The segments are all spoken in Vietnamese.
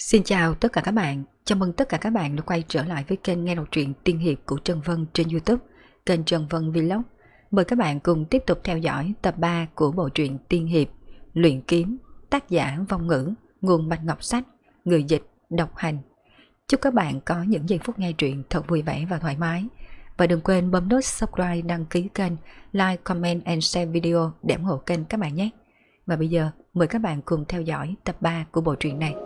Xin chào tất cả các bạn, chào mừng tất cả các bạn đã quay trở lại với kênh nghe đọc truyện tiên hiệp của Trân Vân trên YouTube, kênh Trân Vân Vlog. Mời các bạn cùng tiếp tục theo dõi tập 3 của bộ truyện tiên hiệp Luyện Kiếm, tác giả Vong Ngữ, nguồn Bạch Ngọc Sách, người dịch Độc Hành. Chúc các bạn có những giây phút nghe truyện thật vui vẻ và thoải mái. Và đừng quên bấm nút subscribe, đăng ký kênh, like, comment and share video để ủng hộ kênh các bạn nhé. Và bây giờ mời các bạn cùng theo dõi tập 3 của bộ truyện này.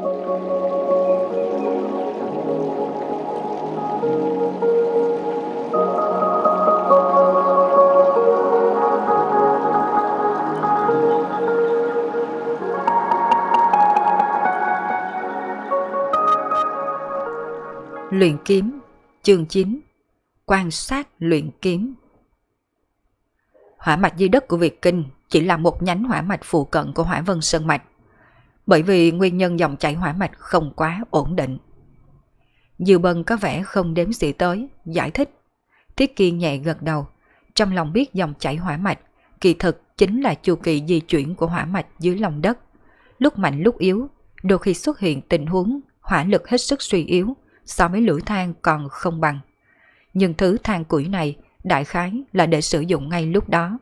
Luyện kiếm, chương 9, quan sát luyện kiếm. Hỏa mạch dưới đất của Việt Kinh chỉ là một nhánh hỏa mạch phụ cận của Hỏa Vân Sơn Mạch, bởi vì nguyên nhân dòng chảy hỏa mạch không quá ổn định. Dư Bân có vẻ không đếm xỉa tới, giải thích. Tiết Kiên nhẹ gật đầu, trong lòng biết dòng chảy hỏa mạch kỳ thực chính là chu kỳ di chuyển của hỏa mạch dưới lòng đất, lúc mạnh lúc yếu, đôi khi xuất hiện tình huống hỏa lực hết sức suy yếu, so với lửa than còn không bằng. Nhưng thứ than củi này đại khái là để sử dụng ngay lúc đó.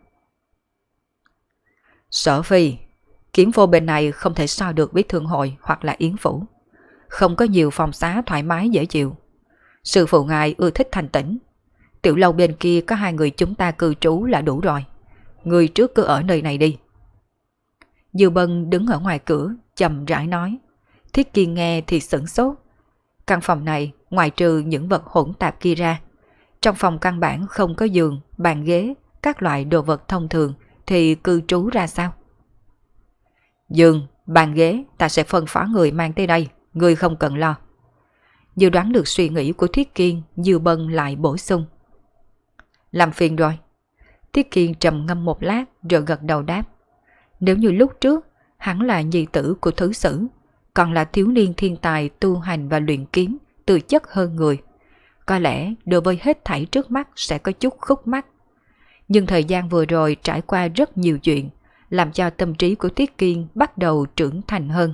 Sở Phi, kiếm vô bên này không thể so được với Thương Hội hoặc là Yến Phủ. Không có nhiều phòng xá thoải mái dễ chịu. Sư phụ ngài ưa thích thanh tĩnh. Tiểu lâu bên kia có 2 người chúng ta cư trú là đủ rồi. Người trước cứ ở nơi này đi. Dư Bân đứng ở ngoài cửa chậm rãi nói. Thiết Kiên nghe thì sửng sốt. Căn phòng này ngoài trừ những vật hỗn tạp kia ra, trong phòng căn bản không có giường, bàn ghế, các loại đồ vật thông thường thì cư trú ra sao? Giường, bàn ghế ta sẽ phân phó người mang tới đây, người không cần lo. Dự đoán được suy nghĩ của Thiết Kiên, Dư Bân lại bổ sung. Làm phiền rồi. Thiết Kiên trầm ngâm một lát rồi gật đầu đáp. Nếu như lúc trước hắn là nhi tử của thứ sử, còn là thiếu niên thiên tài tu hành và luyện kiếm, tư chất hơn người, có lẽ đối với hết thảy trước mắt sẽ có chút khúc mắc. Nhưng thời gian vừa rồi trải qua rất nhiều chuyện, làm cho tâm trí của Tiết Kiên bắt đầu trưởng thành hơn.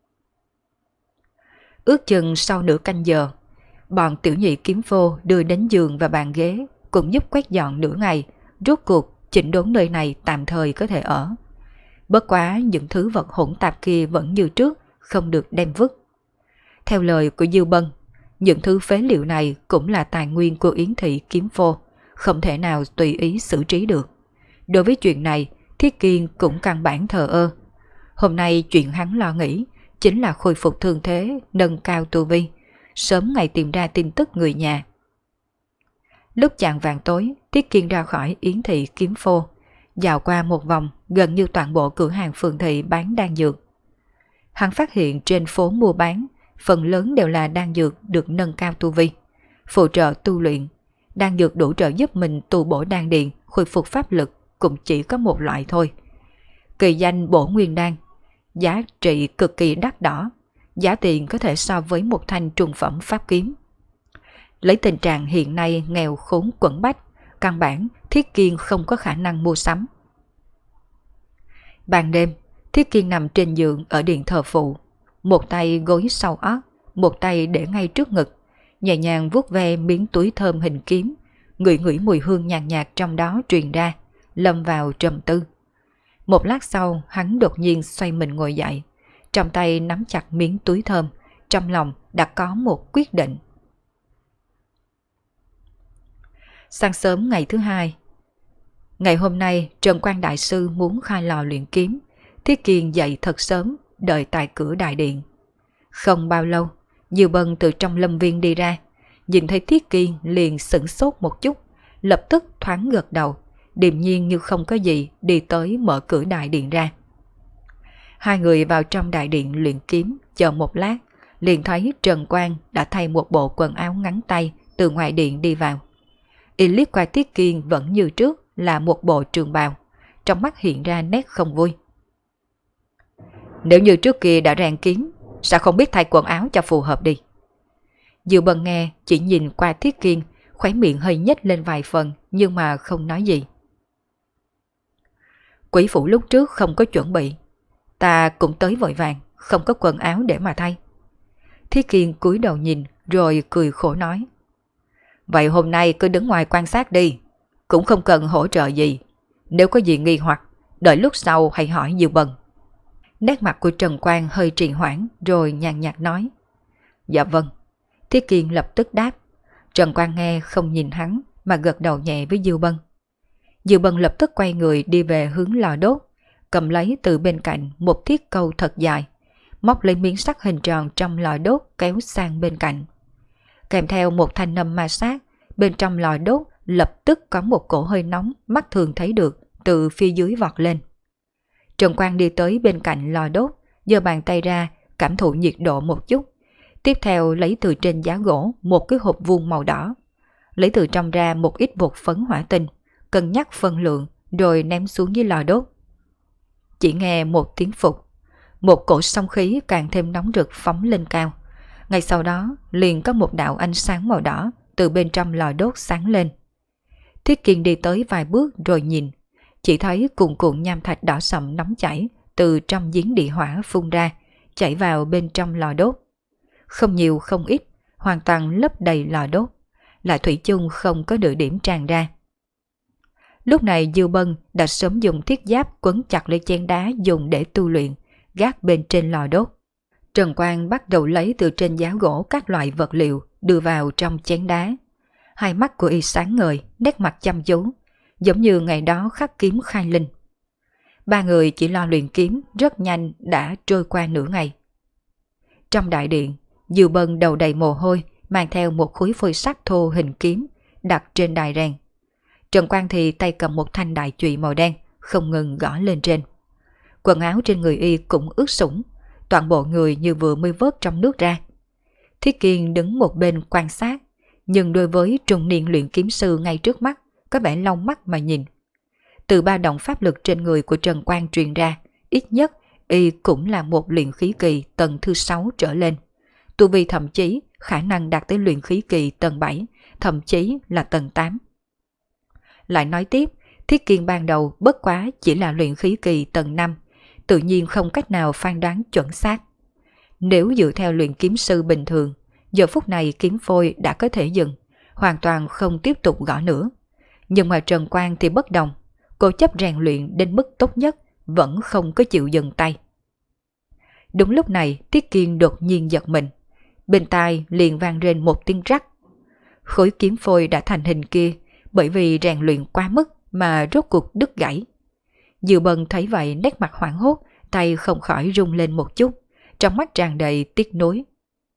Ước chừng sau nửa canh giờ, bọn tiểu nhị kiếm phô đưa đến giường và bàn ghế, cũng giúp quét dọn nửa ngày, rốt cuộc chỉnh đốn nơi này tạm thời có thể ở. Bất quá những thứ vật hỗn tạp kia vẫn như trước, không được đem vứt. Theo lời của Dư Bân, những thứ phế liệu này cũng là tài nguyên của Yến Thị kiếm phô, không thể nào tùy ý xử trí được. Đối với chuyện này, Thiết Kiên cũng căn bản thờ ơ. Hôm nay chuyện hắn lo nghĩ chính là khôi phục thương thế, nâng cao tu vi, sớm ngày tìm ra tin tức người nhà. Lúc chạng vàng tối, Thiết Kiên ra khỏi Yến Thị kiếm phô, dạo qua một vòng gần như toàn bộ cửa hàng phường thị bán đan dược. Hắn phát hiện trên phố mua bán, phần lớn đều là đan dược được nâng cao tu vi, phụ trợ tu luyện. Đan dược đủ trợ giúp mình tu bổ đan điền, khôi phục pháp lực cũng chỉ có một loại thôi. Kỳ danh bổ nguyên đan, giá trị cực kỳ đắt đỏ, giá tiền có thể so với một thanh trung phẩm pháp kiếm. Lấy tình trạng hiện nay nghèo khốn quẫn bách, căn bản Thiết Kiên không có khả năng mua sắm. Ban đêm, Thiết Kiên nằm trên giường ở điện thờ phụ, một tay gối sau óc, một tay để ngay trước ngực, nhẹ nhàng vuốt ve miếng túi thơm hình kiếm, ngửi ngửi mùi hương nhàn nhạt trong đó truyền ra, lâm vào trầm tư. Một lát sau, hắn đột nhiên xoay mình ngồi dậy, trong tay nắm chặt miếng túi thơm, trong lòng đã có một quyết định. Sáng sớm ngày thứ hai, ngày hôm nay Trần Quan Đại Sư muốn khai lò luyện kiếm. Thiết Kiên dậy thật sớm, đợi tại cửa đại điện. Không bao lâu, Dư Bân từ trong lâm viên đi ra, nhìn thấy Thiết Kiên liền sửng sốt một chút, lập tức thoáng gật đầu, điềm nhiên như không có gì đi tới mở cửa đại điện ra. Hai người vào trong đại điện luyện kiếm, chờ một lát, liền thấy Trần Quan đã thay một bộ quần áo ngắn tay từ ngoài điện đi vào. Y liếc qua Thiết Kiên vẫn như trước là một bộ trường bào, trong mắt hiện ra nét không vui. Nếu như trước kia đã rèn kiếm, sao không biết thay quần áo cho phù hợp đi? Dư Bân nghe chỉ nhìn qua Thiết Kiên, khóe miệng hơi nhếch lên vài phần nhưng mà không nói gì. Quý phủ lúc trước không có chuẩn bị, ta cũng tới vội vàng, không có quần áo để mà thay. Thiết Kiên cúi đầu nhìn rồi cười khổ nói. Vậy hôm nay cứ đứng ngoài quan sát đi, cũng không cần hỗ trợ gì. Nếu có gì nghi hoặc, đợi lúc sau hãy hỏi Diêu Bân. Nét mặt của Trần Quang hơi trì hoãn rồi nhàn nhạt nói. Dạ vâng. Thiết Kiên lập tức đáp. Trần Quang nghe không nhìn hắn mà gật đầu nhẹ với Diêu Bân. Diêu Bân lập tức quay người đi về hướng lò đốt, cầm lấy từ bên cạnh một thiết câu thật dài, móc lấy miếng sắt hình tròn trong lò đốt kéo sang bên cạnh. Kèm theo một thanh âm ma sát, bên trong lò đốt lập tức có một cỗ hơi nóng mắt thường thấy được từ phía dưới vọt lên. Trần Quang đi tới bên cạnh lò đốt, giơ bàn tay ra cảm thụ nhiệt độ một chút. Tiếp theo lấy từ trên giá gỗ một cái hộp vuông màu đỏ, lấy từ trong ra một ít bột phấn hỏa tinh, cân nhắc phân lượng rồi ném xuống dưới lò đốt. Chỉ nghe một tiếng phục, một cổ sóng khí càng thêm nóng rực phóng lên cao. Ngay sau đó liền có một đạo ánh sáng màu đỏ từ bên trong lò đốt sáng lên. Thiết Kiên đi tới vài bước rồi nhìn, chỉ thấy cuồn cuộn nham thạch đỏ sậm nóng chảy từ trong giếng địa hỏa phun ra, chảy vào bên trong lò đốt. Không nhiều không ít, hoàn toàn lấp đầy lò đốt, lại thủy chung không có địa điểm tràn ra. Lúc này Diêu Bân đã sớm dùng thiết giáp quấn chặt lấy chén đá dùng để tu luyện, gác bên trên lò đốt. Trần Quang bắt đầu lấy từ trên giá gỗ các loại vật liệu đưa vào trong chén đá. Hai mắt của y sáng ngời, nét mặt chăm chú, giống như ngày đó khắc kiếm khai linh. Ba người chỉ lo luyện kiếm rất nhanh đã trôi qua nửa ngày. Trong đại điện, Diêu Bân đầu đầy mồ hôi, mang theo một khối phôi sắt thô hình kiếm đặt trên đài rèn. Trần Quang thì tay cầm một thanh đại chùy màu đen, không ngừng gõ lên trên. Quần áo trên người y cũng ướt sũng, toàn bộ người như vừa mới vớt trong nước ra. Thiết Kiên đứng một bên quan sát, nhưng đối với trung niên luyện kiếm sư ngay trước mắt, có vẻ long mắt mà nhìn. Từ ba động pháp lực trên người của Trần Quang truyền ra, ít nhất y cũng là một luyện khí kỳ tầng thứ 6 trở lên. Tu vi thậm chí khả năng đạt tới luyện khí kỳ tầng 7, thậm chí là tầng 8. Lại nói tiếp, Thiết Kiên ban đầu bất quá chỉ là luyện khí kỳ tầng 5, tự nhiên không cách nào phán đoán chuẩn xác. Nếu dựa theo luyện kiếm sư bình thường, giờ phút này kiếm phôi đã có thể dừng, hoàn toàn không tiếp tục gõ nữa. Nhưng mà Trần Quang thì bất đồng, cố chấp rèn luyện đến mức tốt nhất, vẫn không có chịu dừng tay. Đúng lúc này Thiết Kiên đột nhiên giật mình, bên tai liền vang lên một tiếng rắc. Khối kiếm phôi đã thành hình kia bởi vì rèn luyện quá mức mà rốt cuộc đứt gãy. Diêu Bân thấy vậy nét mặt hoảng hốt, tay không khỏi rung lên một chút, trong mắt tràn đầy tiếc nuối.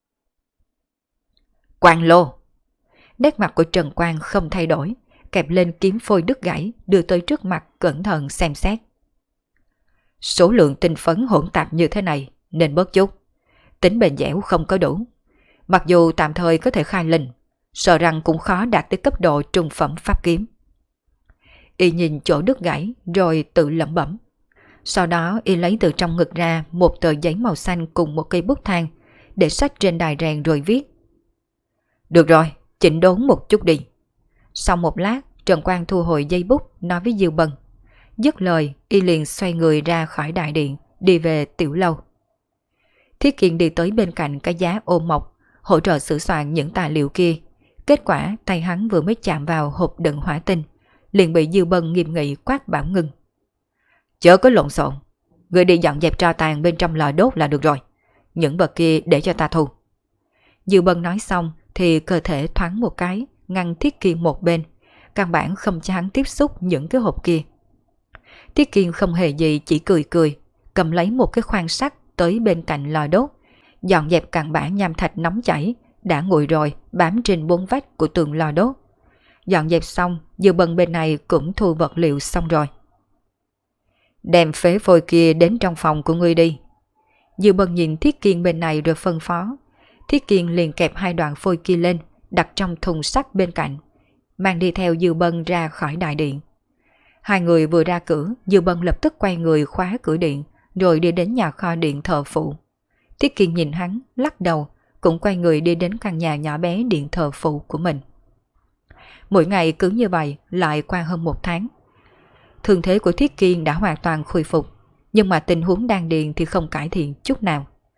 Quang lô! Nét mặt của Trần Quang không thay đổi, kẹp lên kiếm phôi đứt gãy, đưa tới trước mặt cẩn thận xem xét. Số lượng tinh phấn hỗn tạp như thế này nên bớt chút, tính bền dẻo không có đủ. Mặc dù tạm thời có thể khai linh, sợ rằng cũng khó đạt tới cấp độ trung phẩm pháp kiếm. Y nhìn chỗ đứt gãy rồi tự lẩm bẩm. Sau đó y lấy từ trong ngực ra một tờ giấy màu xanh cùng một cây bút thang, để sách trên đài rèn rồi viết. Được rồi, chỉnh đốn một chút đi. Sau một lát, Trần Quang thu hồi giấy bút, nói với Diêu Bân. Dứt lời, y liền xoay người ra khỏi đại điện, đi về tiểu lâu. Thiết Kiên đi tới bên cạnh cái giá ôm mộc, hỗ trợ sửa soạn những tài liệu kia. Kết quả tay hắn vừa mới chạm vào hộp đựng hỏa tinh, liền bị Diêu Bân nghiêm nghị quát bảo ngưng. Chớ có lộn xộn, người đi dọn dẹp tro tàn bên trong lò đốt là được rồi. Những vật kia để cho ta thu. Diêu Bân nói xong thì cơ thể thoáng một cái, ngăn Thiết Kiên một bên, căn bản không cho hắn tiếp xúc những cái hộp kia. Thiết Kiên không hề gì, chỉ cười cười, cầm lấy một cái khoan sắt tới bên cạnh lò đốt, dọn dẹp cặn bã nham thạch nóng chảy đã nguội rồi bám trên bốn vách của tường lò đốt. Dọn dẹp xong, Diêu Bân bên này cũng thu vật liệu xong rồi. Đem phế phôi kia đến trong phòng của ngươi đi. Diêu Bân nhìn Thiết Kiên bên này rồi phân phó. Thiết Kiên liền kẹp hai đoạn phôi kia lên, đặt trong thùng sắt bên cạnh, mang đi theo Diêu Bân ra khỏi đại điện. Hai người vừa ra cửa, Diêu Bân lập tức quay người khóa cửa điện, rồi đi đến nhà kho điện thờ phụ. Thiết Kiên nhìn hắn, lắc đầu, cũng quay người đi đến căn nhà nhỏ bé điện thờ phụ của mình. Mỗi ngày cứ như vậy lại qua hơn một tháng. Thương thế của Thiết Kiên đã hoàn toàn khôi phục, nhưng mà tình huống đan điền thì không cải thiện chút nào.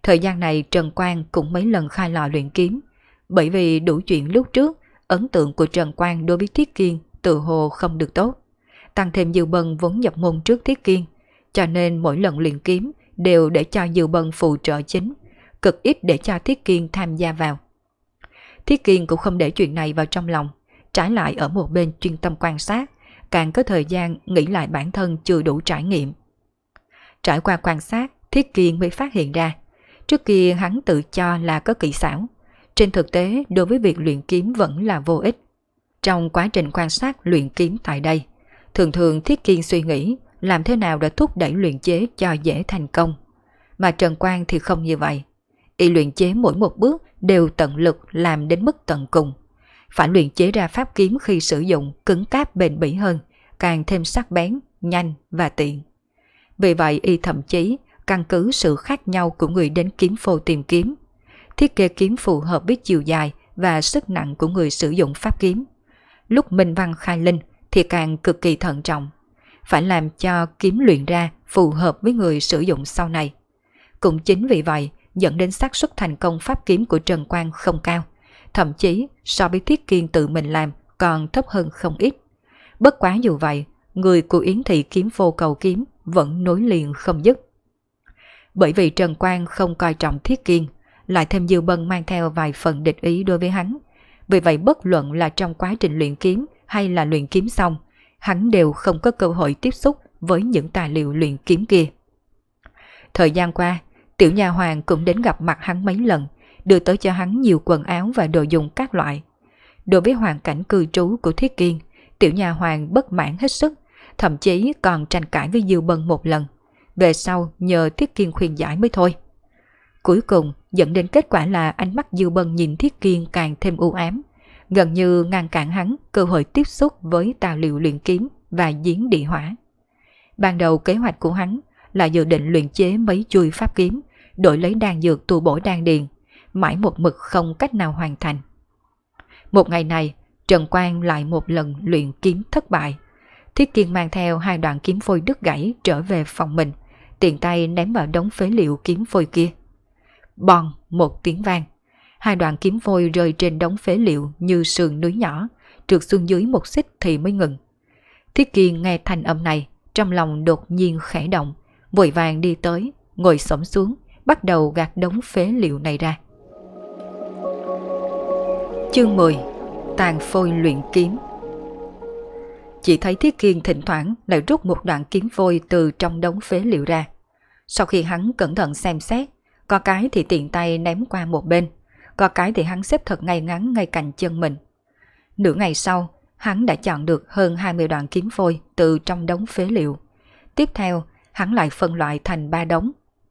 Thời gian này Trần Quang cũng mấy lần khai lò luyện kiếm, bởi vì đủ chuyện lúc trước, ấn tượng của Trần Quang đối với Thiết Kiên tự hồ không được tốt. Tăng thêm Dư Bân vốn nhập môn trước Thiết Kiên, cho nên mỗi lần luyện kiếm đều để cho Dư Bân phụ trợ chính, cực ít để cho Thiết Kiên tham gia vào. Thiết Kiên cũng không để chuyện này vào trong lòng, trái lại ở một bên chuyên tâm quan sát, càng có thời gian nghĩ lại bản thân chưa đủ trải nghiệm. Trải qua quan sát, Thiết Kiên mới phát hiện ra, trước kia hắn tự cho là có kỹ xảo, trên thực tế đối với việc luyện kiếm vẫn là vô ích. Trong quá trình quan sát luyện kiếm tại đây, thường thường Thiết Kiên suy nghĩ làm thế nào để thúc đẩy luyện chế cho dễ thành công. Mà Trần Quang thì không như vậy. Y luyện chế mỗi một bước đều tận lực làm đến mức tận cùng. Phải luyện chế ra pháp kiếm khi sử dụng cứng cáp bền bỉ hơn, càng thêm sắc bén, nhanh và tiện. Vì vậy Y thậm chí căn cứ sự khác nhau của người đến kiếm phô tìm kiếm, thiết kế kiếm phù hợp với chiều dài và sức nặng của người sử dụng pháp kiếm. Lúc minh văn khai linh thì càng cực kỳ thận trọng, phải làm cho kiếm luyện ra phù hợp với người sử dụng sau này. Cũng chính vì vậy dẫn đến xác suất thành công pháp kiếm của Trần Quang không cao, thậm chí so với Thiết Kiên tự mình làm còn thấp hơn không ít. Bất quá dù vậy, người của Yến Thị kiếm phô cầu kiếm vẫn nối liền không dứt. Bởi vì Trần Quang không coi trọng Thiết Kiên, lại thêm Dư Bân mang theo vài phần địch ý đối với hắn. Vì vậy bất luận là trong quá trình luyện kiếm hay là luyện kiếm xong, hắn đều không có cơ hội tiếp xúc với những tài liệu luyện kiếm kia. Thời gian qua, tiểu nha hoàng cũng đến gặp mặt hắn mấy lần, đưa tới cho hắn nhiều quần áo và đồ dùng các loại. Đối với hoàn cảnh cư trú của Thiết Kiên, tiểu nha hoàng bất mãn hết sức, thậm chí còn tranh cãi với Dư Bân một lần. Về sau nhờ Thiết Kiên khuyên giải mới thôi. Cuối cùng dẫn đến kết quả là ánh mắt Dư Bân nhìn Thiết Kiên càng thêm u ám, gần như ngăn cản hắn cơ hội tiếp xúc với tài liệu luyện kiếm và giếng địa hỏa. Ban đầu kế hoạch của hắn là dự định luyện chế mấy chuôi pháp kiếm, đổi lấy đan dược tu bổ đan điền, mãi một mực không cách nào hoàn thành. Một ngày này, Trần Quang lại một lần luyện kiếm thất bại. Thiết Kiên mang theo 2 đoạn kiếm phôi đứt gãy trở về phòng mình, tiện tay ném vào đống phế liệu kiếm phôi kia. Bòn một tiếng vang, 2 đoạn kiếm phôi rơi trên đống phế liệu như sườn núi nhỏ, trượt xuống dưới một xích thì mới ngừng. Thiết Kiên nghe thanh âm này, trong lòng đột nhiên khẽ động, vội vàng đi tới, ngồi xổm xuống, bắt đầu gạt đống phế liệu này ra. Chương 10. Tàn phôi luyện kiếm. Chỉ thấy Thiết Kiên thỉnh thoảng lại rút một đoạn kiếm phôi từ trong đống phế liệu ra. Sau khi hắn cẩn thận xem xét, có cái thì tiện tay ném qua một bên, có cái thì hắn xếp thật ngay ngắn ngay cạnh chân mình. Nửa ngày sau, hắn đã chọn được hơn 20 đoạn kiếm phôi từ trong đống phế liệu. Tiếp theo, hắn lại phân loại thành 3 đống.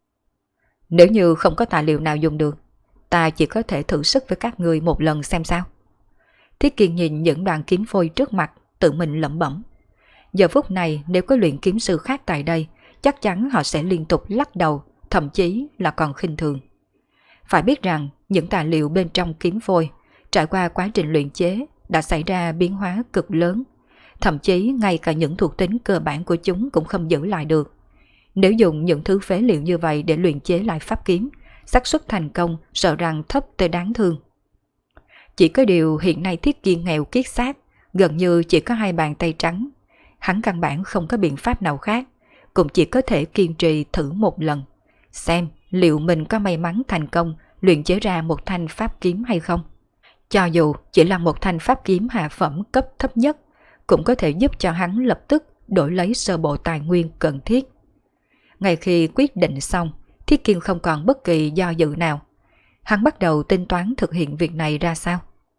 Nếu như không có tài liệu nào dùng được, ta chỉ có thể thử sức với các người một lần xem sao. Thiết Kiên nhìn những đoạn kiếm phôi trước mặt, tự mình lẩm bẩm. Giờ phút này nếu có luyện kiếm sư khác tại đây, chắc chắn họ sẽ liên tục lắc đầu, thậm chí là còn khinh thường. Phải biết rằng những tài liệu bên trong kiếm phôi trải qua quá trình luyện chế đã xảy ra biến hóa cực lớn, thậm chí ngay cả những thuộc tính cơ bản của chúng cũng không giữ lại được. Nếu dùng những thứ phế liệu như vậy để luyện chế lại pháp kiếm, xác suất thành công sợ rằng thấp tới đáng thương. Chỉ có điều hiện nay Thiết Kiên nghèo kiết xác, gần như chỉ có 2 bàn tay trắng. Hắn căn bản không có biện pháp nào khác, cũng chỉ có thể kiên trì thử một lần, xem liệu mình có may mắn thành công luyện chế ra một thanh pháp kiếm hay không. Cho dù chỉ là một thanh pháp kiếm hạ phẩm cấp thấp nhất, cũng có thể giúp cho hắn lập tức đổi lấy sơ bộ tài nguyên cần thiết. Ngay khi quyết định xong, Thiết Kiên không còn bất kỳ do dự nào. Hắn bắt đầu tính toán thực hiện việc này ra sao.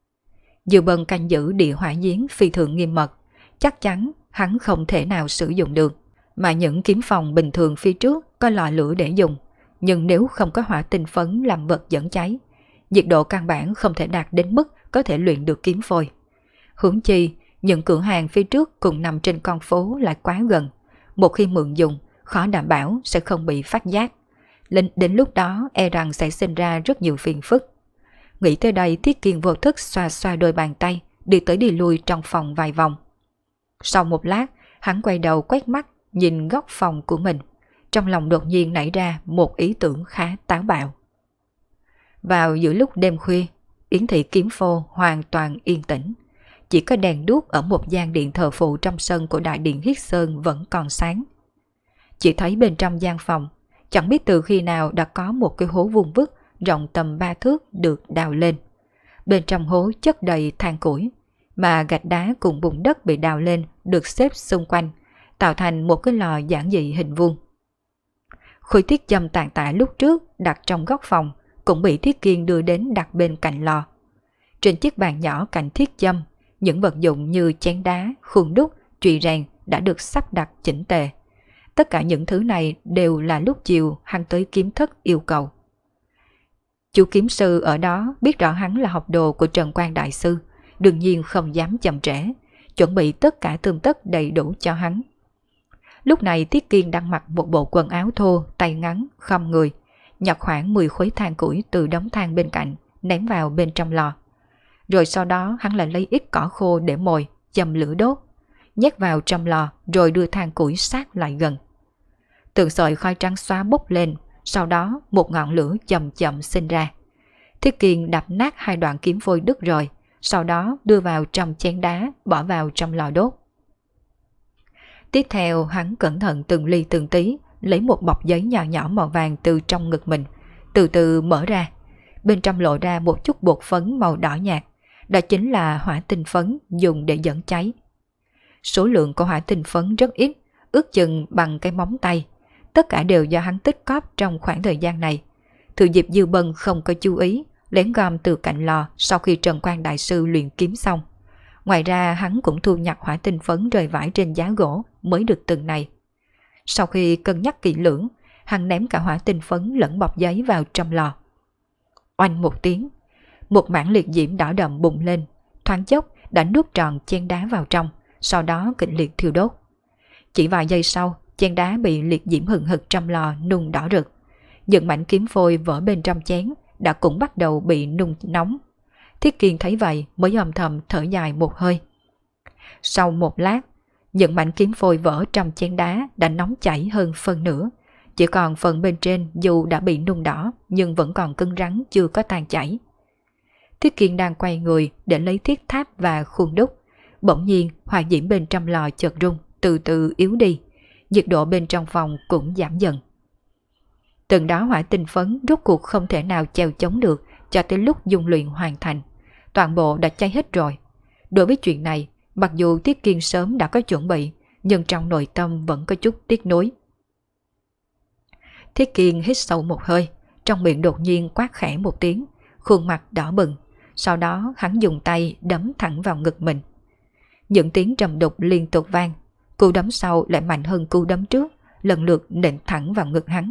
Dư Bân canh giữ địa hỏa giếng phi thường nghiêm mật, chắc chắn hắn không thể nào sử dụng được. Mà những kiếm phòng bình thường phía trước có lò lửa để dùng, nhưng nếu không có hỏa tinh phấn làm vật dẫn cháy, nhiệt độ căn bản không thể đạt đến mức có thể luyện được kiếm phôi. Huống chi, những cửa hàng phía trước cùng nằm trên con phố lại quá gần, một khi mượn dùng, khó đảm bảo sẽ không bị phát giác. Đến lúc đó e rằng sẽ sinh ra rất nhiều phiền phức. Nghĩ tới đây, Thiết Kiên vô thức xoa xoa đôi bàn tay, đi tới đi lui trong phòng vài vòng. Sau một lát, hắn quay đầu quét mắt nhìn góc phòng của mình, trong lòng đột nhiên nảy ra một ý tưởng khá táo bạo. Vào giữa lúc đêm khuya, Yến thị kiếm phô hoàn toàn yên tĩnh. Chỉ có đèn đuốc ở một gian điện thờ phụ trong sân của đại điện Hiết Sơn vẫn còn sáng. Chỉ thấy bên trong gian phòng, chẳng biết từ khi nào đã có một cái hố vuông vức rộng tầm 3 thước được đào lên. Bên trong hố chất đầy than củi, mà gạch đá cùng bùn đất bị đào lên được xếp xung quanh, tạo thành một cái lò giản dị hình vuông. Khối thiết châm tàn tạ lúc trước đặt trong góc phòng cũng bị Thiết Kiên đưa đến đặt bên cạnh lò. Trên chiếc bàn nhỏ cạnh thiết châm, những vật dụng như chén đá, khuôn đúc, chùy rèn đã được sắp đặt chỉnh tề. Tất cả những thứ này đều là lúc chiều hắn tới kiếm thất yêu cầu. Chú kiếm sư ở đó biết rõ hắn là học đồ của Trần Quan Đại Sư, đương nhiên không dám chậm trễ, chuẩn bị tất cả tươm tất đầy đủ cho hắn. Lúc này Thiết Kiên đang mặc một bộ quần áo thô, tay ngắn, khom người, nhặt khoảng 10 khối than củi từ đống than bên cạnh, ném vào bên trong lò. Rồi sau đó hắn lại lấy ít cỏ khô để mồi, châm lửa đốt, nhét vào trong lò rồi đưa than củi sát lại gần. Từng sợi khói trắng xóa bốc lên, sau đó một ngọn lửa chậm chậm sinh ra. Thiết Kiên đập nát 2 đoạn kiếm phôi đứt rồi, sau đó đưa vào trong chén đá, bỏ vào trong lò đốt. Tiếp theo hắn cẩn thận từng ly từng tí, lấy một bọc giấy nhỏ nhỏ màu vàng từ trong ngực mình, từ từ mở ra. Bên trong lộ ra một chút bột phấn màu đỏ nhạt, đó chính là hỏa tinh phấn dùng để dẫn cháy. Số lượng của hỏa tinh phấn rất ít, ước chừng bằng cái móng tay. Tất cả đều do hắn tích cóp trong khoảng thời gian này. Thừa dịp Dư Bân không có chú ý, lén gom từ cạnh lò sau khi Trần Quan Đại Sư luyện kiếm xong. Ngoài ra hắn cũng thu nhặt hỏa tinh phấn rơi vãi trên giá gỗ mới được từng này. Sau khi cân nhắc kỹ lưỡng, hắn ném cả hỏa tinh phấn lẫn bọc giấy vào trong lò. Oanh một tiếng, một mảng liệt diễm đỏ đậm bùng lên, thoáng chốc đã nuốt tròn chén đá vào trong, sau đó kịch liệt thiêu đốt. Chỉ vài giây sau, chén đá bị liệt diễm hừng hực trong lò nung đỏ rực. Những mảnh kiếm phôi vỡ bên trong chén đã cũng bắt đầu bị nung nóng. Thiết Kiên thấy vậy mới âm thầm thở dài một hơi. Sau một lát, những mảnh kiếm phôi vỡ trong chén đá đã nóng chảy hơn phân nửa. Chỉ còn phần bên trên dù đã bị nung đỏ nhưng vẫn còn cứng rắn chưa có tan chảy. Thiết Kiên đang quay người để lấy thiết tháp và khuôn đúc. Bỗng nhiên hỏa diễm bên trong lò chợt rung, từ từ yếu đi. Nhiệt độ bên trong phòng cũng giảm dần. Từng đó hỏa tinh phấn rốt cuộc không thể nào chèo chống được cho tới lúc dung luyện hoàn thành. Toàn bộ đã cháy hết rồi. Đối với chuyện này, mặc dù Thiết Kiên sớm đã có chuẩn bị, nhưng trong nội tâm vẫn có chút tiếc nuối. Thiết Kiên hít sâu một hơi, trong miệng đột nhiên quát khẽ một tiếng, khuôn mặt đỏ bừng. Sau đó hắn dùng tay đấm thẳng vào ngực mình. Những tiếng trầm đục liên tục vang, cú đấm sau lại mạnh hơn cú đấm trước, lần lượt nện thẳng vào ngực hắn.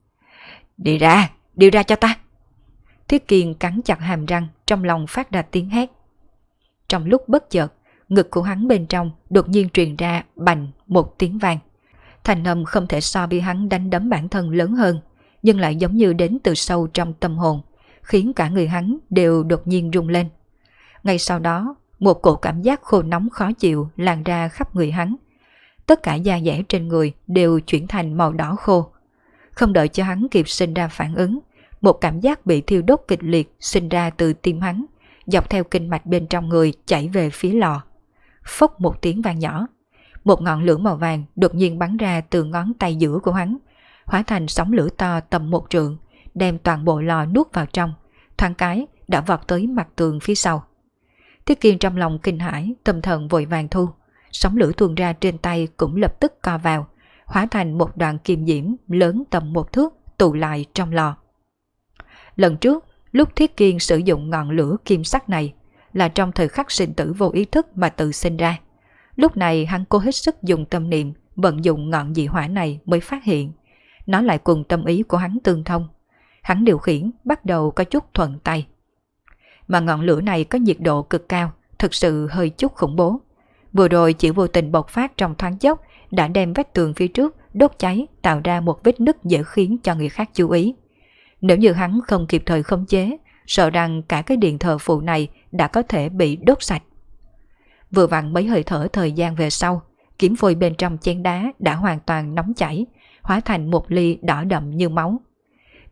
Đi ra cho ta! Thiết Kiên cắn chặt hàm răng, trong lòng phát ra tiếng hét. Trong lúc bất chợt, ngực của hắn bên trong đột nhiên truyền ra bành một tiếng vang. Thanh âm không thể so với hắn đánh đấm bản thân lớn hơn, nhưng lại giống như đến từ sâu trong tâm hồn, khiến cả người hắn đều đột nhiên rung lên. Ngay sau đó, một cổ cảm giác khô nóng khó chịu lan ra khắp người hắn. Tất cả da dẻ trên người đều chuyển thành màu đỏ khô. Không đợi cho hắn kịp sinh ra phản ứng, một cảm giác bị thiêu đốt kịch liệt sinh ra từ tim hắn, dọc theo kinh mạch bên trong người chảy về phía lò. Phốc một tiếng vang nhỏ, một ngọn lửa màu vàng đột nhiên bắn ra từ ngón tay giữa của hắn, hóa thành sóng lửa to tầm 1 trượng, đem toàn bộ lò nuốt vào trong, thoáng cái đã vọt tới mặt tường phía sau. Thiết Kiên trong lòng kinh hãi, tâm thần vội vàng thu, sóng lửa tuôn ra trên tay cũng lập tức co vào, hóa thành một đoạn kim diễm lớn tầm 1 thước tụ lại trong lò. Lần trước, lúc Thiết Kiên sử dụng ngọn lửa kim sắc này là trong thời khắc sinh tử vô ý thức mà tự sinh ra. Lúc này hắn cố hết sức dùng tâm niệm vận dụng ngọn dị hỏa này mới phát hiện nó lại cùng tâm ý của hắn tương thông. Hắn điều khiển bắt đầu có chút thuận tay. Mà ngọn lửa này có nhiệt độ cực cao, thực sự hơi chút khủng bố. Vừa rồi chỉ vô tình bộc phát trong thoáng chốc đã đem vách tường phía trước đốt cháy, tạo ra một vết nứt dễ khiến cho người khác chú ý. Nếu như hắn không kịp thời khống chế, sợ rằng cả cái điện thờ phụ này đã có thể bị đốt sạch. Vừa vặn mấy hơi thở thời gian về sau, kiếm phôi bên trong chén đá đã hoàn toàn nóng chảy, hóa thành một ly đỏ đậm như máu.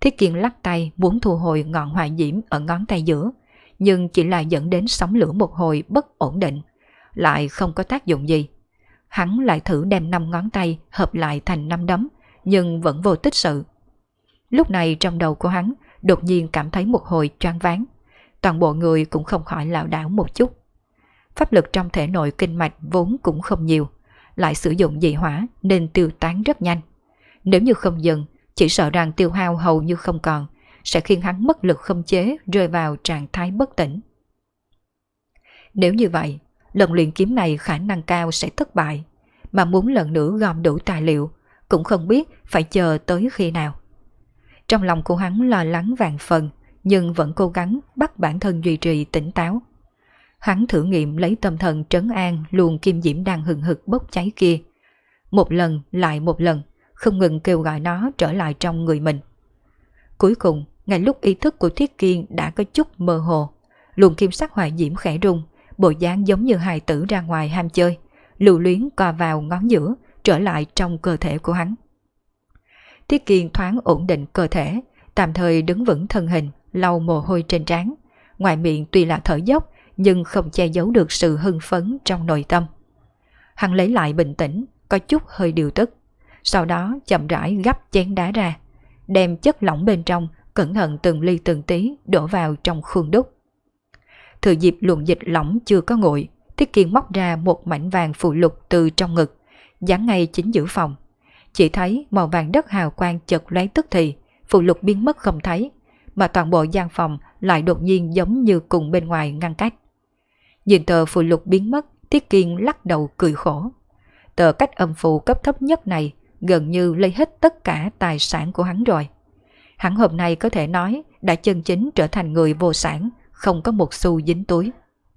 Thiết Kiên lắc tay muốn thu hồi ngọn hỏa diễm ở ngón tay giữa, nhưng chỉ là dẫn đến sóng lửa một hồi bất ổn định, lại không có tác dụng gì. Hắn lại thử đem 5 ngón tay hợp lại thành 5 đấm, nhưng vẫn vô tích sự. Lúc này trong đầu của hắn đột nhiên cảm thấy một hồi choáng váng, toàn bộ người cũng không khỏi lảo đảo một chút. Pháp lực trong thể nội kinh mạch vốn cũng không nhiều, lại sử dụng dị hỏa nên tiêu tán rất nhanh. Nếu như không dừng, chỉ sợ rằng tiêu hao hầu như không còn, sẽ khiến hắn mất lực không chế, rơi vào trạng thái bất tỉnh. Nếu như vậy, lần luyện kiếm này khả năng cao sẽ thất bại, mà muốn lần nữa gom đủ tài liệu cũng không biết phải chờ tới khi nào. Trong lòng của hắn lo lắng vạn phần, nhưng vẫn cố gắng bắt bản thân duy trì tỉnh táo. Hắn thử nghiệm lấy tâm thần trấn an luồng kim diễm đang hừng hực bốc cháy kia. Một lần lại một lần, không ngừng kêu gọi nó trở lại trong người mình. Cuối cùng, ngay lúc ý thức của Thiết Kiên đã có chút mơ hồ, luồng kim sắc hỏa diễm khẽ rung, bộ dáng giống như hài tử ra ngoài ham chơi, lưu luyến co vào ngón giữa, trở lại trong cơ thể của hắn. Thiết Kiên thoáng ổn định cơ thể, tạm thời đứng vững thân hình, lau mồ hôi trên trán. Ngoài miệng tuy là thở dốc, nhưng không che giấu được sự hưng phấn trong nội tâm. Hắn lấy lại bình tĩnh, có chút hơi điều tức. Sau đó chậm rãi gắp chén đá ra, đem chất lỏng bên trong cẩn thận từng ly từng tí đổ vào trong khuôn đúc. Thừa dịp luồng dịch lỏng chưa có nguội, Thiết Kiên móc ra một mảnh vàng phụ lục từ trong ngực, dán ngay chính giữa phòng. Chỉ thấy màu vàng đất hào quang chợt lóe tức thì, phụ lục biến mất không thấy, mà toàn bộ gian phòng lại đột nhiên giống như cùng bên ngoài ngăn cách. Nhìn tờ phụ lục biến mất, Thiết Kiên lắc đầu cười khổ. Tờ cách âm phù cấp thấp nhất này gần như lấy hết tất cả tài sản của hắn rồi. Hắn hôm nay có thể nói đã chân chính trở thành người vô sản, không có một xu dính túi.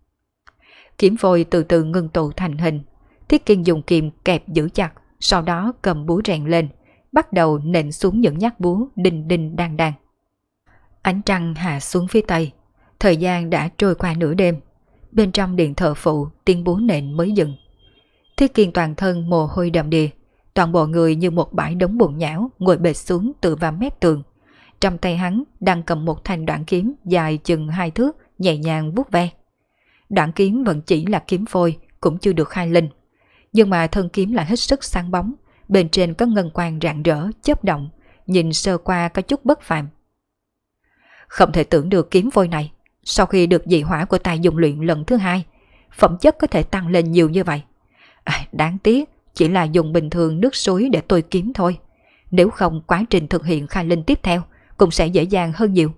Kiếm phôi từ từ ngưng tụ thành hình. Thiết Kiên dùng kìm kẹp giữ chặt, sau đó cầm búa rèn lên, bắt đầu nện xuống những nhát búa đinh đinh đang đang. Ánh trăng hạ xuống phía tây, thời gian đã trôi qua nửa đêm. Bên trong điện thờ phụ, tiếng búa nện mới dừng. Thiết Kiên toàn thân mồ hôi đầm đìa, toàn bộ người như một bãi đống bùn nhão ngồi bệt xuống tựa vào mép tường. Trong tay hắn đang cầm một thanh đoạn kiếm dài chừng 2 thước, nhẹ nhàng vuốt ve. Đoạn kiếm vẫn chỉ là kiếm phôi, cũng chưa được khai linh, nhưng mà thân kiếm lại hết sức sáng bóng, bên trên có ngân quang rạng rỡ chớp động, nhìn sơ qua có chút bất phàm. Không thể tưởng được kiếm phôi này sau khi được dị hỏa của tài dùng luyện lần thứ 2, phẩm chất có thể tăng lên nhiều như vậy. Đáng tiếc chỉ là dùng bình thường nước suối để tôi kiếm thôi, nếu không quá trình thực hiện khai linh tiếp theo cũng sẽ dễ dàng hơn nhiều.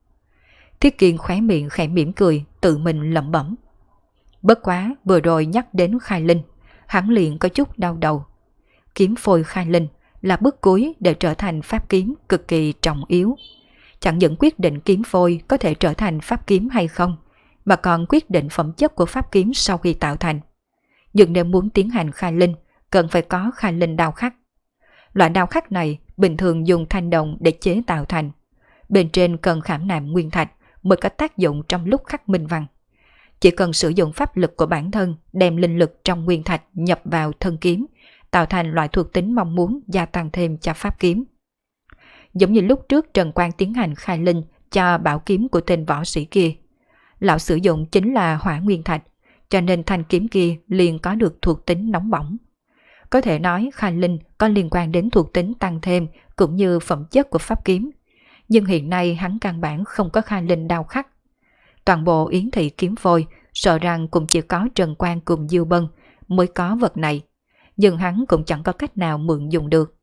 Thiết Kiên khóe miệng khẽ mỉm cười, tự mình lẩm bẩm. Bất quá vừa rồi nhắc đến khai linh, hắn liền có chút đau đầu. Kiếm phôi khai linh là bước cuối để trở thành pháp kiếm cực kỳ trọng yếu. Chẳng những quyết định kiếm phôi có thể trở thành pháp kiếm hay không, mà còn quyết định phẩm chất của pháp kiếm sau khi tạo thành. Nhưng nếu muốn tiến hành khai linh, cần phải có khai linh đao khắc. Loại đao khắc này bình thường dùng thanh đồng để chế tạo thành. Bên trên cần khảm nạm nguyên thạch mới có tác dụng trong lúc khắc minh văn. Chỉ cần sử dụng pháp lực của bản thân đem linh lực trong nguyên thạch nhập vào thân kiếm, tạo thành loại thuộc tính mong muốn gia tăng thêm cho pháp kiếm. Giống như lúc trước Trần Quang tiến hành khai linh cho bảo kiếm của tên võ sĩ kia. Lão sử dụng chính là hỏa nguyên thạch, cho nên thanh kiếm kia liền có được thuộc tính nóng bỏng. Có thể nói khai linh có liên quan đến thuộc tính tăng thêm cũng như phẩm chất của pháp kiếm. Nhưng hiện nay hắn căn bản không có khai linh đao khắc. Toàn bộ Yến Thị kiếm phôi sợ rằng cũng chỉ có Trần Quang cùng Diêu Bân mới có vật này. Nhưng hắn cũng chẳng có cách nào mượn dùng được.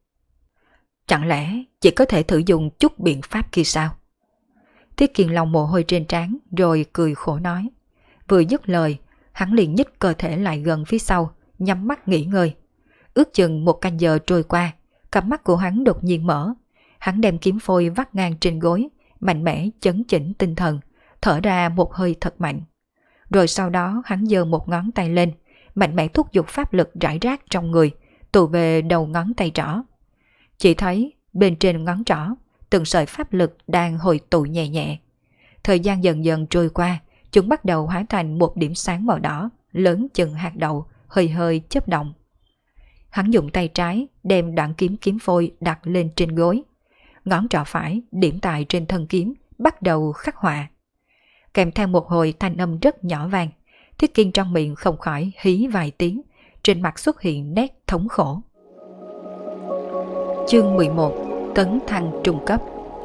Chẳng lẽ chỉ có thể thử dùng chút biện pháp kia sao? Thiết Kiên lòng mồ hôi trên trán rồi cười khổ nói. Vừa dứt lời, hắn liền nhích cơ thể lại gần phía sau, nhắm mắt nghỉ ngơi. Ước chừng 1 canh giờ trôi qua, cặp mắt của hắn đột nhiên mở. Hắn đem kiếm phôi vắt ngang trên gối, mạnh mẽ chấn chỉnh tinh thần, thở ra một hơi thật mạnh. Rồi sau đó hắn giơ một ngón tay lên, mạnh mẽ thúc giục pháp lực rải rác trong người, tụ về đầu ngón tay trỏ. Chỉ thấy bên trên ngón trỏ, từng sợi pháp lực đang hồi tụ nhẹ nhẹ. Thời gian dần dần trôi qua, chúng bắt đầu hóa thành một điểm sáng màu đỏ, lớn chừng hạt đậu, hơi hơi chớp động. Hắn dùng tay trái đem đoạn kiếm kiếm phôi đặt lên trên gối. ngón trỏ phải điểm tại trên thân kiếm, bắt đầu khắc họa. Kèm theo một hồi thanh âm rất nhỏ vang, Thiết Kiên trong miệng không khỏi hí vài tiếng, trên mặt xuất hiện nét thống khổ. Chương 11: Tấn thăng trung cấp.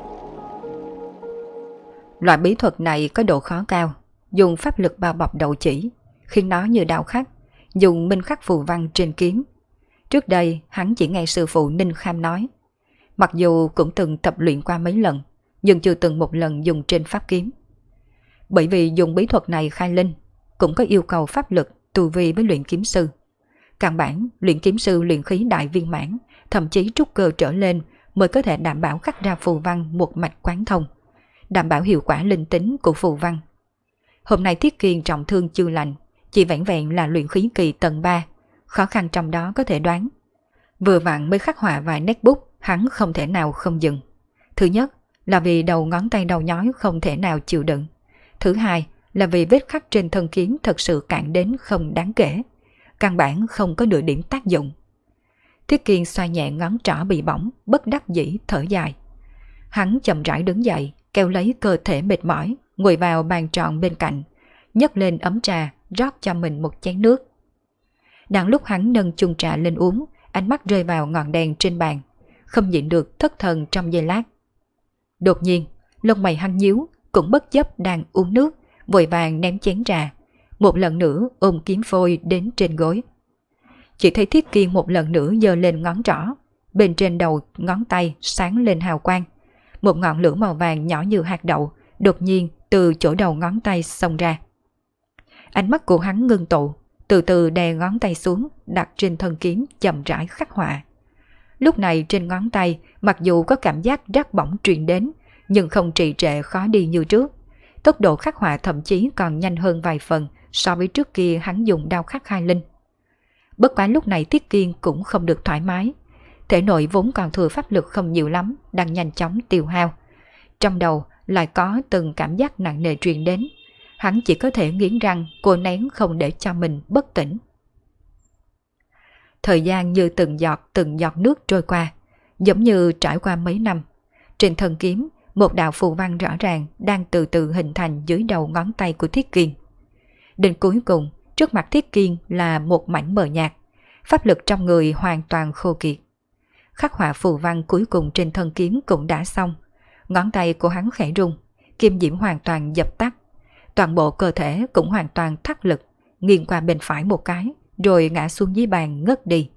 Loại bí thuật này có độ khó cao, dùng pháp lực bao bọc đầu chỉ, khiến nó như đao khắc, dùng minh khắc phù văn trên kiếm. Trước đây hắn chỉ nghe sư phụ Ninh Kham nói, mặc dù cũng từng tập luyện qua mấy lần, nhưng chưa từng một lần dùng trên pháp kiếm. Bởi vì dùng bí thuật này khai linh, cũng có yêu cầu pháp lực tu vi với luyện kiếm sư. Căn bản, luyện kiếm sư luyện khí đại viên mãn, thậm chí trúc cơ trở lên mới có thể đảm bảo khắc ra phù văn một mạch quán thông, đảm bảo hiệu quả linh tính của phù văn. Hôm nay Thiết Kiên trọng thương chưa lành, chỉ vẻn vẹn là luyện khí kỳ tầng 3, khó khăn trong đó có thể đoán. Vừa vặn mới khắc họa vài nét bút, hắn không thể nào không dừng. Thứ nhất là vì đầu ngón tay đau nhói không thể nào chịu đựng. Thứ hai là vì vết khắc trên thân kiếm thật sự cạn đến không đáng kể, căn bản không có nửa điểm tác dụng. Thiết Kiên xoa nhẹ ngón trỏ bị bỏng, bất đắc dĩ thở dài. Hắn chậm rãi đứng dậy, kéo lấy cơ thể mệt mỏi, ngồi vào bàn tròn bên cạnh, nhấc lên ấm trà, rót cho mình một chén nước. Đang lúc hắn nâng chung trà lên uống, ánh mắt rơi vào ngọn đèn trên bàn, không nhịn được thất thần trong giây lát. Đột nhiên, lông mày hắn nhíu, cũng bất chấp đang uống nước, vội vàng ném chén trà, một lần nữa ôm kiếm phôi đến trên gối. Chỉ thấy Thiết Kiên một lần nữa giơ lên ngón trỏ, bên trên đầu ngón tay sáng lên hào quang. Một ngọn lửa màu vàng nhỏ như hạt đậu đột nhiên từ chỗ đầu ngón tay xông ra. Ánh mắt của hắn ngưng tụ, từ từ đè ngón tay xuống, đặt trên thân kiếm chậm rãi khắc họa. Lúc này trên ngón tay mặc dù có cảm giác rát bỏng truyền đến, nhưng không trì trệ khó đi như trước. Tốc độ khắc họa thậm chí còn nhanh hơn vài phần so với trước kia hắn dùng đao khắc khai linh. Bất quá lúc này Thiết Kiên cũng không được thoải mái. Thể nội vốn còn thừa pháp lực không nhiều lắm, đang nhanh chóng tiêu hao. Trong đầu lại có từng cảm giác nặng nề truyền đến. Hắn chỉ có thể nghiến răng, cố nén không để cho mình bất tỉnh. Thời gian như từng giọt nước trôi qua, giống như trải qua mấy năm. Trên thân kiếm, một đạo phù văn rõ ràng đang từ từ hình thành dưới đầu ngón tay của Thiết Kiên. Đến cuối cùng, trước mặt Thiết Kiên là một mảnh mờ nhạt, pháp lực trong người hoàn toàn khô kiệt. Khắc họa phù văn cuối cùng trên thân kiếm cũng đã xong. Ngón tay của hắn khẽ rung, kim diễm hoàn toàn dập tắt. Toàn bộ cơ thể cũng hoàn toàn thắt lực, nghiêng qua bên phải một cái, rồi ngã xuống dưới bàn ngất đi.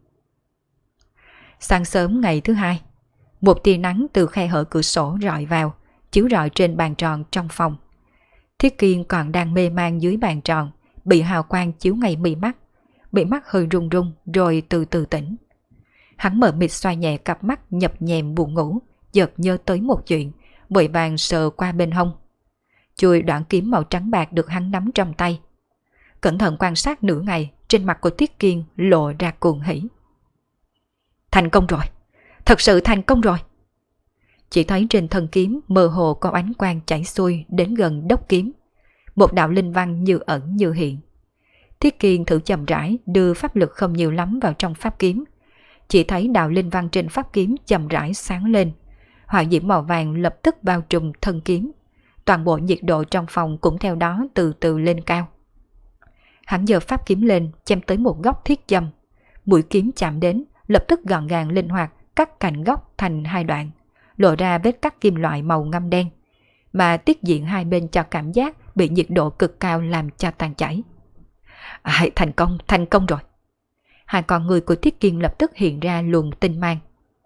Sáng sớm ngày thứ hai, một tia nắng từ khe hở cửa sổ rọi vào, chiếu rọi trên bàn tròn trong phòng. Thiết Kiên còn đang mê man dưới bàn tròn, bị hào quang chiếu ngay bị mắt hơi run run rồi từ từ tỉnh. Hắn mờ mịt xoay nhẹ cặp mắt nhập nhèm buồn ngủ, chợt nhớ tới một chuyện, vội vàng sờ qua bên hông. Chuôi đoạn kiếm màu trắng bạc được hắn nắm trong tay. Cẩn thận quan sát nửa ngày, trên mặt của Thiết Kiên lộ ra cuồng hỉ. Thành công rồi, thật sự thành công rồi. Chỉ thấy trên thân kiếm mơ hồ có ánh quang chảy xuôi đến gần đốc kiếm. Một đạo linh văn như ẩn như hiện. Thiết Kiên thử chậm rãi đưa pháp lực không nhiều lắm vào trong pháp kiếm. Chỉ thấy đạo linh văn trên pháp kiếm chậm rãi sáng lên. Hỏa diễm màu vàng lập tức bao trùm thân kiếm. Toàn bộ nhiệt độ trong phòng cũng theo đó từ từ lên cao. Hắn giơ pháp kiếm lên, chém tới một góc thiết châm. Mũi kiếm chạm đến, lập tức gọn gàng linh hoạt cắt cạnh góc thành hai đoạn, lộ ra vết cắt kim loại màu ngăm đen, mà tiết diện hai bên cho cảm giác bị nhiệt độ cực cao làm cho tan chảy. Thành công rồi. Hai con người của Thiết Kiên lập tức hiện ra luồng tinh mang.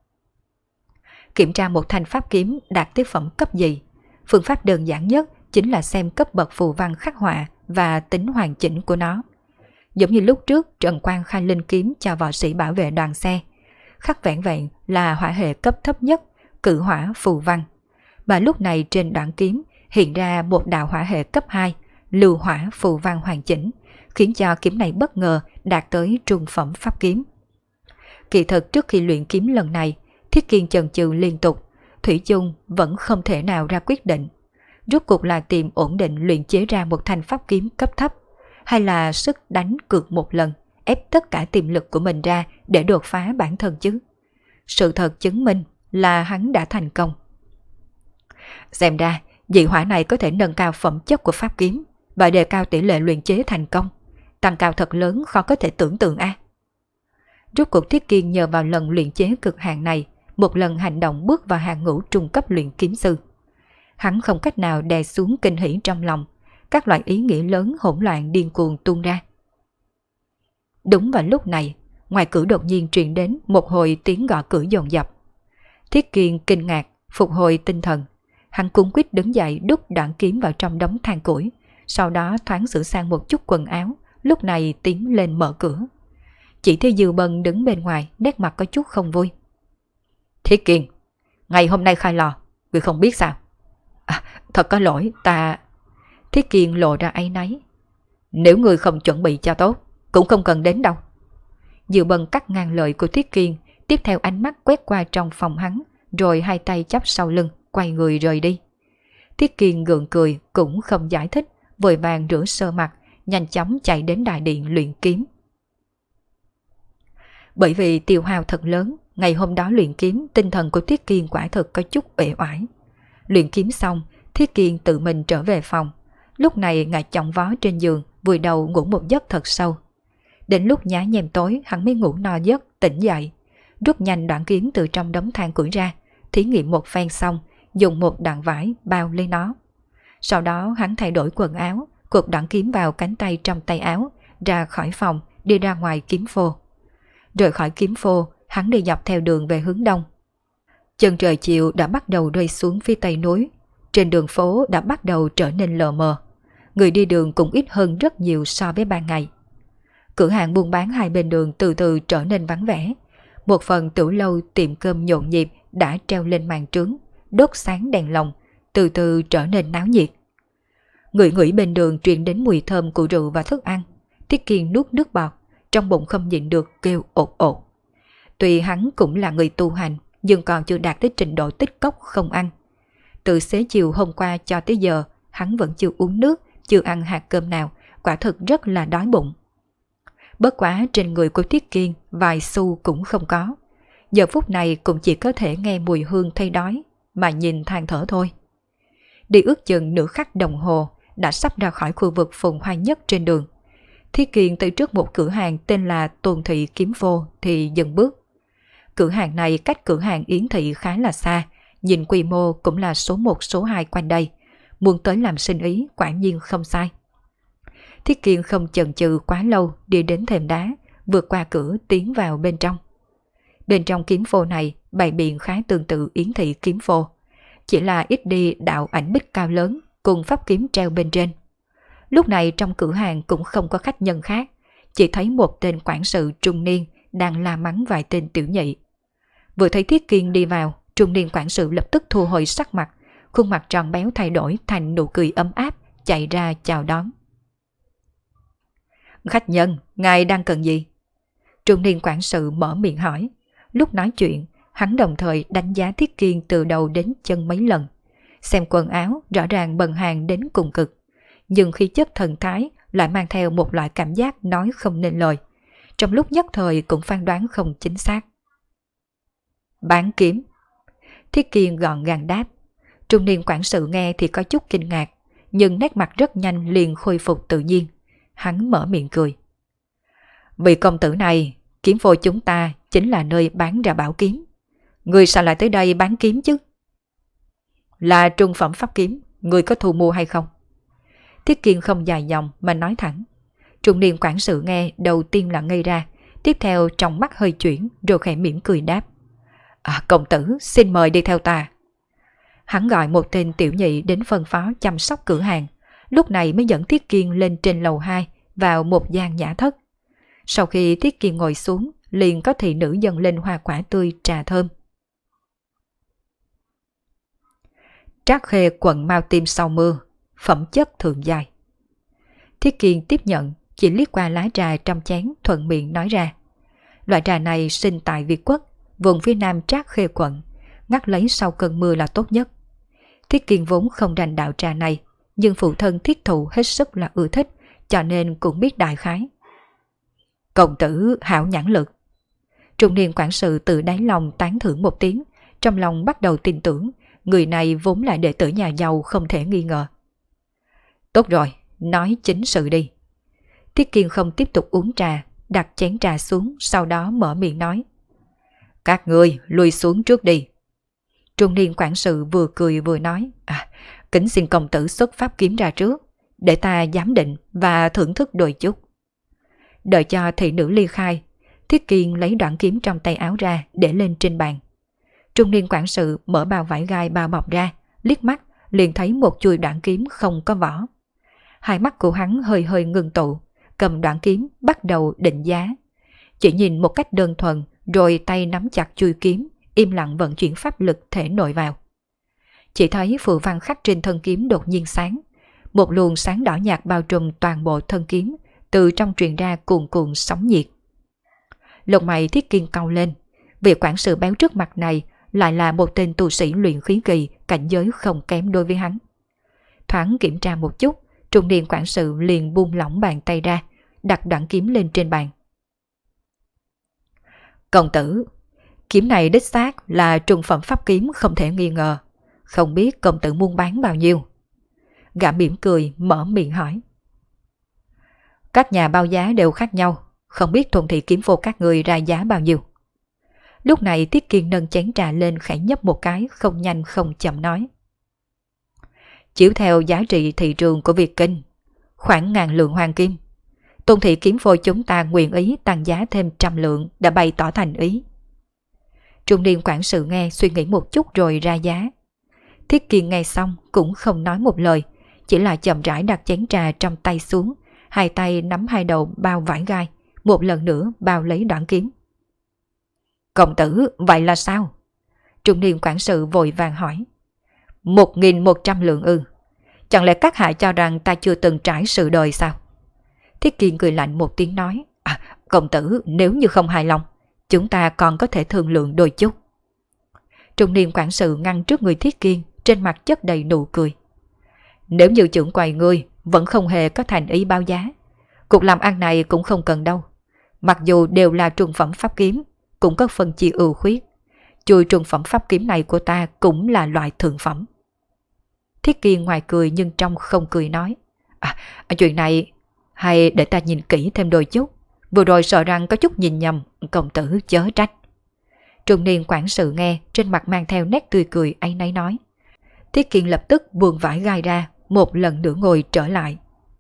Kiểm tra một thanh pháp kiếm đạt tới phẩm cấp gì, phương pháp đơn giản nhất chính là xem cấp bậc phù văn khắc họa và tính hoàn chỉnh của nó. Giống như lúc trước Trần Quang khai linh kiếm cho võ sĩ bảo vệ đoàn xe, khắc vẻn vẹn là hỏa hệ cấp thấp nhất, cự hỏa phù văn. Và lúc này trên đoạn kiếm hiện ra một đạo hỏa hệ cấp 2, lưu hỏa phù văn hoàn chỉnh, khiến cho kiếm này bất ngờ đạt tới trung phẩm pháp kiếm. Kỳ thực trước khi luyện kiếm lần này, Thiết Kiên chần chừ liên tục, thủy chung vẫn không thể nào ra quyết định. Rốt cuộc là tìm ổn định luyện chế ra một thanh pháp kiếm cấp thấp, hay là sức đánh cược một lần, ép tất cả tiềm lực của mình ra để đột phá bản thân chứ. Sự thật chứng minh là hắn đã thành công. Xem ra, dị hỏa này có thể nâng cao phẩm chất của pháp kiếm và đề cao tỷ lệ luyện chế thành công, tăng cao thật lớn khó có thể tưởng tượng a. Rốt cuộc Thiết Kiên nhờ vào lần luyện chế cực hạn này, một lần hành động bước vào hàng ngũ trung cấp luyện kiếm sư. Hắn không cách nào đè xuống kinh hỉ trong lòng, các loại ý nghĩ lớn hỗn loạn điên cuồng tuôn ra. Đúng vào lúc này, ngoài cửa đột nhiên truyền đến một hồi tiếng gõ cửa dồn dập. Thiết Kiên kinh ngạc, phục hồi tinh thần. Hắn cuống quýt đứng dậy đút đoạn kiếm vào trong đống than củi, sau đó thoáng sửa sang một chút quần áo, lúc này tiến lên mở cửa. Chỉ thấy Dư Bân đứng bên ngoài, nét mặt có chút không vui. Thiết Kiên, ngày hôm nay khai lò, người không biết sao? Thật có lỗi, ta... Thiết Kiên lộ ra áy náy. Nếu người không chuẩn bị cho tốt, cũng không cần đến đâu. Dư Bân cắt ngang lời của Thiết Kiên, tiếp theo ánh mắt quét qua trong phòng hắn, rồi hai tay chắp sau lưng, quay người rời đi. Thiết Kiên gượng cười, cũng không giải thích, vội vàng rửa sơ mặt, nhanh chóng chạy đến đại điện luyện kiếm. Bởi vì tiêu hao thật lớn, ngày hôm đó luyện kiếm, tinh thần của Thiết Kiên quả thực có chút uể oải. Luyện kiếm xong, Thiết Kiên tự mình trở về phòng. Lúc này ngài chồng vó trên giường, vùi đầu ngủ một giấc thật sâu. Đến lúc nhá nhem tối, hắn mới ngủ no giấc, tỉnh dậy. Rút nhanh đoạn kiếm từ trong đống than củi ra, thí nghiệm một phen xong, dùng một đoạn vải bao lấy nó. Sau đó hắn thay đổi quần áo, cột đoạn kiếm vào cánh tay trong tay áo, ra khỏi phòng, đi ra ngoài kiếm phô. Rời khỏi kiếm phô, hắn đi dọc theo đường về hướng đông. Chân trời chiều đã bắt đầu rơi xuống phía tây núi. Trên đường phố đã bắt đầu trở nên lờ mờ. Người đi đường cũng ít hơn rất nhiều so với ban ngày. Cửa hàng buôn bán hai bên đường từ từ trở nên vắng vẻ. Một phần tiểu lâu tiệm cơm nhộn nhịp đã treo lên màn trướng, đốt sáng đèn lồng, từ từ trở nên náo nhiệt. Người ngửi bên đường truyền đến mùi thơm của rượu và thức ăn. Thiết Kiên nuốt nước bọt, trong bụng không nhịn được kêu ột ột. Tuy hắn cũng là người tu hành, nhưng còn chưa đạt tới trình độ tích cốc không ăn. Từ xế chiều hôm qua cho tới giờ, hắn vẫn chưa uống nước, chưa ăn hạt cơm nào, quả thực rất là đói bụng. Bất quá trên người của Thiết Kiên vài xu cũng không có. Giờ phút này cũng chỉ có thể nghe mùi hương thấy đói, mà nhìn than thở thôi. Đi ước chừng nửa khắc đồng hồ, đã sắp ra khỏi khu vực phồn hoa nhất trên đường. Thiết Kiên tới trước một cửa hàng tên là Tôn Thị Kiếm Phô thì dừng bước. Cửa hàng này cách cửa hàng Yến Thị khá là xa, nhìn quy mô cũng là số 1 số 2 quanh đây. Muốn tới làm sinh ý quả nhiên không sai. Thiết Kiên không chần chừ quá lâu, đi đến thềm đá, vượt qua cửa tiến vào bên trong. Bên trong kiếm phô này bày biện khá tương tự Yến Thị Kiếm Phô, chỉ là ít đi đạo ảnh bích cao lớn cùng pháp kiếm treo bên trên. Lúc này trong cửa hàng cũng không có khách nhân khác, chỉ thấy một tên quản sự trung niên đang la mắng vài tên tiểu nhị. Vừa thấy Thiết Kiên đi vào, trung niên quản sự lập tức thu hồi sắc mặt, khuôn mặt tròn béo thay đổi thành nụ cười ấm áp, chạy ra chào đón. Khách nhân, ngài đang cần gì? Trung niên quản sự mở miệng hỏi. Lúc nói chuyện, hắn đồng thời đánh giá Thiết Kiên từ đầu đến chân mấy lần. Xem quần áo rõ ràng bần hàng đến cùng cực, nhưng khí chất thần thái lại mang theo một loại cảm giác nói không nên lời. Trong lúc nhất thời cũng phán đoán không chính xác. Bán kiếm. Thiết Kiên gọn gàng đáp. Trung niên quản sự nghe thì có chút kinh ngạc, nhưng nét mặt rất nhanh liền khôi phục tự nhiên. Hắn mở miệng cười. Vị công tử này, kiếm phô chúng ta chính là nơi bán ra bảo kiếm. Người sao lại tới đây bán kiếm chứ? Là trung phẩm pháp kiếm, người có thu mua hay không? Thiết Kiên không dài dòng mà nói thẳng. Trung niên quản sự nghe đầu tiên là ngây ra, tiếp theo trong mắt hơi chuyển rồi khẽ mỉm cười đáp. Công tử xin mời đi theo ta. Hắn gọi một tên tiểu nhị đến phân phó chăm sóc cửa hàng, lúc này mới dẫn Thiết Kiên lên trên lầu 2 vào một gian nhã thất. Sau khi Thiết Kiên ngồi xuống, liền có thị nữ dâng lên hoa quả tươi trà thơm. Trác Khê quận Mao Tim sau mưa, phẩm chất thượng giai. Thiết Kiên tiếp nhận, chỉ liếc qua lá trà trong chén thuận miệng nói ra. Loại trà này sinh tại Việt Quốc, vùng phía nam Trác Khê quận, ngắt lấy sau cơn mưa là tốt nhất. Thiết Kiên vốn không rành đạo trà này, nhưng phụ thân Thiết Thụ hết sức là ưa thích, cho nên cũng biết đại khái. Công tử hảo nhãn lực. Trung niên quản sự từ đáy lòng tán thưởng một tiếng, trong lòng bắt đầu tin tưởng, Người này vốn là đệ tử nhà giàu không thể nghi ngờ. Tốt rồi, nói chính sự đi. Tiết Kiên không tiếp tục uống trà, đặt chén trà xuống, sau đó mở miệng nói. Các ngươi lùi xuống trước đi. Trung niên quản sự vừa cười vừa nói. Kính xin công tử xuất pháp kiếm ra trước, để ta giám định và thưởng thức đôi chút. Đợi cho thị nữ ly khai, Thiết Kiên lấy đoạn kiếm trong tay áo ra để lên trên bàn. Trung niên quản sự mở bao vải gai bao bọc ra, liếc mắt liền thấy một chuôi đoạn kiếm không có vỏ. Hai mắt của hắn hơi hơi ngưng tụ, cầm đoạn kiếm bắt đầu định giá. Chỉ nhìn một cách đơn thuần, rồi tay nắm chặt chuôi kiếm, im lặng vận chuyển pháp lực thể nội vào. Chỉ thấy phù văn khắc trên thân kiếm đột nhiên sáng. Một luồng sáng đỏ nhạt bao trùm toàn bộ thân kiếm, từ trong truyền ra cuồn cuộn sóng nhiệt. Lông mày Thiết Kiên cau lên, vị quản sự béo trước mặt này lại là một tên tu sĩ luyện khí kỳ, cảnh giới không kém đối với hắn. Thoáng kiểm tra một chút, trung niên quản sự liền buông lỏng bàn tay ra, đặt đoạn kiếm lên trên bàn. Công tử, kiếm này đích xác là trung phẩm pháp kiếm không thể nghi ngờ. Không biết công tử muốn bán bao nhiêu? Gã mỉm cười mở miệng hỏi. Các nhà báo giá đều khác nhau, không biết thuần thị kiếm vô các người ra giá bao nhiêu. Lúc này Tiết Kiên nâng chén trà lên khẽ nhấp một cái, không nhanh không chậm nói. Chiếu theo giá trị thị trường của Việt Kinh, khoảng 1000 lượng hoàng kim. Tôn thị kiếm phôi chúng ta nguyện ý tăng giá thêm 100 lượng đã bày tỏ thành ý. Trung niên quản sự nghe suy nghĩ một chút rồi ra giá. Thiết Kiên nghe xong cũng không nói một lời, chỉ là chậm rãi đặt chén trà trong tay xuống, hai tay nắm hai đầu bao vải gai, một lần nữa bao lấy đoạn kiếm. Công tử, vậy là sao? Trung niên quản sự vội vàng hỏi. 1100 lượng ư? Chẳng lẽ các hạ cho rằng ta chưa từng trải sự đời sao? Thiết Kiên cười lạnh một tiếng nói. Công tử, nếu như không hài lòng, chúng ta còn có thể thương lượng đôi chút. Trung niên quản sự ngăn trước người Thiết Kiên, trên mặt chất đầy nụ cười. Nếu như trưởng quầy ngươi vẫn không hề có thành ý báo giá, cuộc làm ăn này cũng không cần đâu. Mặc dù đều là trung phẩm pháp kiếm, cũng có phân chia ưu khuyết. Chuôi trung phẩm pháp kiếm này của ta cũng là loại thượng phẩm. Thiết Kiên ngoài cười nhưng trong không cười nói. Chuyện này hay để ta nhìn kỹ thêm đôi chút. Vừa rồi sợ rằng có chút nhìn nhầm, công tử chớ trách. Trung niên quản sự nghe, trên mặt mang theo nét tươi cười áy náy nói. Thiết Kiên lập tức buông vải gai ra, một lần nữa ngồi trở lại.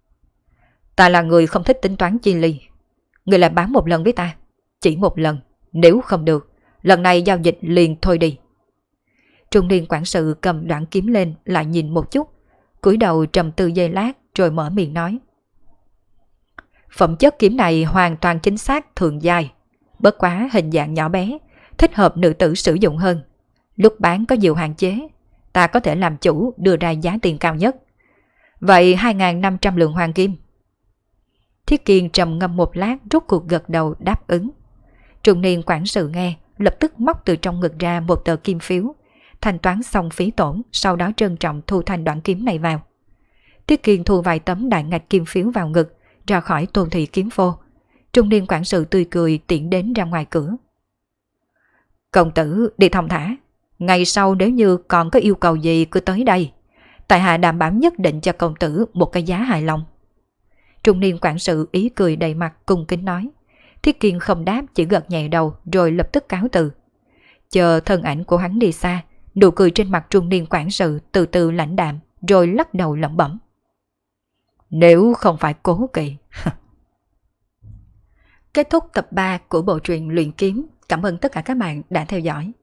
Ta là người không thích tính toán chi ly. Người lại bán một lần với ta, chỉ một lần, nếu không được, lần này giao dịch liền thôi đi. Trung niên quản sự cầm đoạn kiếm lên lại nhìn một chút, cúi đầu trầm tư giây lát rồi mở miệng nói. Phẩm chất kiếm này hoàn toàn chính xác thượng giai, bất quá hình dạng nhỏ bé, thích hợp nữ tử sử dụng hơn. Lúc bán có nhiều hạn chế, ta có thể làm chủ đưa ra giá tiền cao nhất. Vậy 2500 lượng hoàng kim. Thiết Kiên trầm ngâm một lát rút cuộc gật đầu đáp ứng. Trung niên quản sự nghe, lập tức móc từ trong ngực ra một tờ kim phiếu, thanh toán xong phí tổn, sau đó trân trọng thu thanh đoạn kiếm này vào. Thiết Kiên thu vài tấm đại ngạch kim phiếu vào ngực, ra khỏi Tôn thị kiếm phô. Trung niên quản sự tươi cười tiễn đến ra ngoài cửa. Công tử đi thong thả, ngày sau nếu như còn có yêu cầu gì cứ tới đây, tại hạ đảm bảo nhất định cho công tử một cái giá hài lòng. Trung niên quản sự ý cười đầy mặt cung kính nói. Thiết Kiên không đáp, chỉ gật nhẹ đầu rồi lập tức cáo từ. Chờ thân ảnh của hắn đi xa, nụ cười trên mặt trung niên quản sự từ từ lãnh đạm, rồi lắc đầu lẩm bẩm. Nếu không phải cố kỵ. Kết thúc tập 3 của bộ truyện Luyện Kiếm. Cảm ơn tất cả các bạn đã theo dõi.